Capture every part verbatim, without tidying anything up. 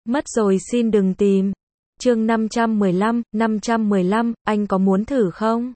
Mất rồi xin đừng tìm. Chương năm trăm mười lăm, năm trăm mười lăm, anh có muốn thử không?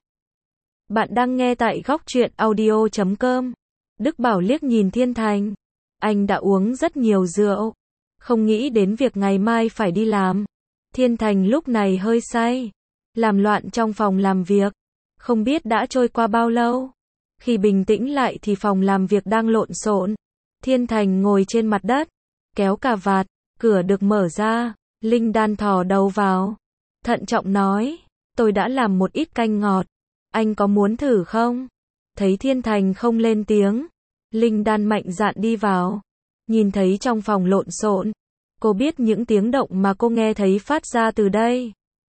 Bạn đang nghe tại góc truyện audio chấm com. Đức Bảo liếc nhìn Thiên Thành. Anh đã uống rất nhiều rượu, không nghĩ đến việc ngày mai phải đi làm. Thiên Thành lúc này hơi say, làm loạn trong phòng làm việc. Không biết đã trôi qua bao lâu. Khi bình tĩnh lại thì phòng làm việc đang lộn xộn. Thiên Thành ngồi trên mặt đất, kéo cà vạt, cửa được mở ra, Linh Đan thò đầu vào, thận trọng nói, tôi đã làm một ít canh ngọt, anh có muốn thử không? Thấy Thiên Thành không lên tiếng, Linh Đan mạnh dạn đi vào, nhìn thấy trong phòng lộn xộn, cô biết những tiếng động mà cô nghe thấy phát ra từ đây.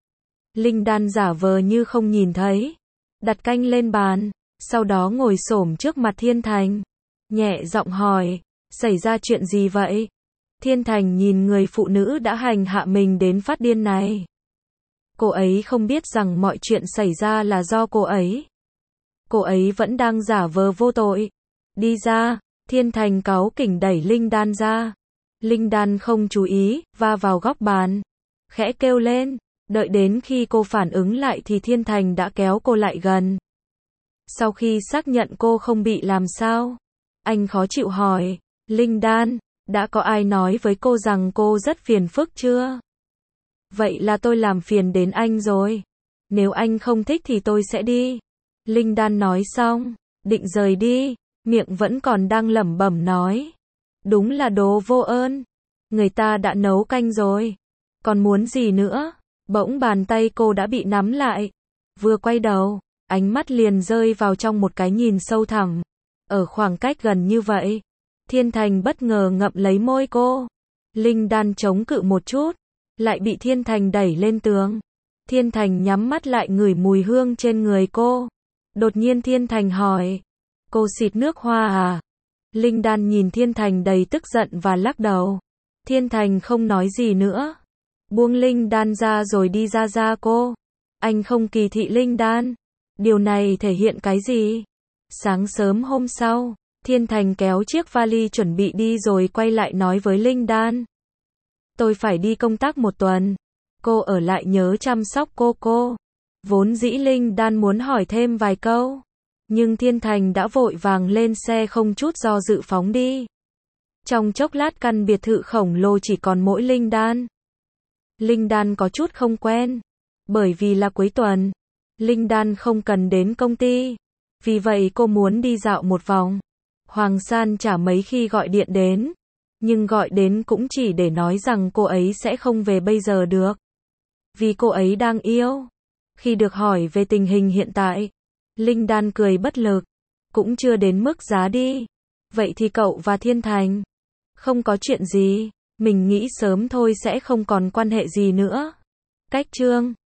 Linh Đan giả vờ như không nhìn thấy, đặt canh lên bàn, sau đó ngồi xổm trước mặt Thiên Thành, nhẹ giọng hỏi, xảy ra chuyện gì vậy? Thiên Thành nhìn người phụ nữ đã hành hạ mình đến phát điên này. Cô ấy không biết rằng mọi chuyện xảy ra là do cô ấy. Cô ấy vẫn đang giả vờ vô tội. Đi ra, Thiên Thành cáu kỉnh đẩy Linh Đan ra. Linh Đan không chú ý, va vào góc bàn, khẽ kêu lên. Đợi đến khi cô phản ứng lại thì Thiên Thành đã kéo cô lại gần. Sau khi xác nhận cô không bị làm sao, anh khó chịu hỏi, Linh Đan, đã có ai nói với cô rằng cô rất phiền phức chưa? Vậy là tôi làm phiền đến anh rồi. Nếu anh không thích thì tôi sẽ đi. Linh Đan nói xong, định rời đi, miệng vẫn còn đang lẩm bẩm nói. Đúng là đồ vô ơn. Người ta đã nấu canh rồi. Còn muốn gì nữa? Bỗng bàn tay cô đã bị nắm lại. Vừa quay đầu, ánh mắt liền rơi vào trong một cái nhìn sâu thẳm. Ở khoảng cách gần như vậy, Thiên Thành bất ngờ ngậm lấy môi cô. Linh Đan chống cự một chút, lại bị Thiên Thành đẩy lên tường. Thiên Thành nhắm mắt lại ngửi mùi hương trên người cô. Đột nhiên Thiên Thành hỏi, cô xịt nước hoa à? Linh Đan nhìn Thiên Thành đầy tức giận và lắc đầu. Thiên Thành không nói gì nữa, buông Linh Đan ra rồi đi ra ra cô. Anh không kỳ thị Linh Đan. Điều này thể hiện cái gì? Sáng sớm hôm sau, Thiên Thành kéo chiếc vali chuẩn bị đi rồi quay lại nói với Linh Đan. Tôi phải đi công tác một tuần. Cô ở lại nhớ chăm sóc cô cô. Vốn dĩ Linh Đan muốn hỏi thêm vài câu, nhưng Thiên Thành đã vội vàng lên xe không chút do dự phóng đi. Trong chốc lát căn biệt thự khổng lồ chỉ còn mỗi Linh Đan. Linh Đan có chút không quen, bởi vì là cuối tuần, Linh Đan không cần đến công ty. Vì vậy cô muốn đi dạo một vòng. Hoàng San chả mấy khi gọi điện đến, nhưng gọi đến cũng chỉ để nói rằng cô ấy sẽ không về bây giờ được, vì cô ấy đang yêu. Khi được hỏi về tình hình hiện tại, Linh Đan cười bất lực, cũng chưa đến mức giá đi. Vậy thì cậu và Thiên Thành? Không có chuyện gì, mình nghĩ sớm thôi sẽ không còn quan hệ gì nữa. Cách chương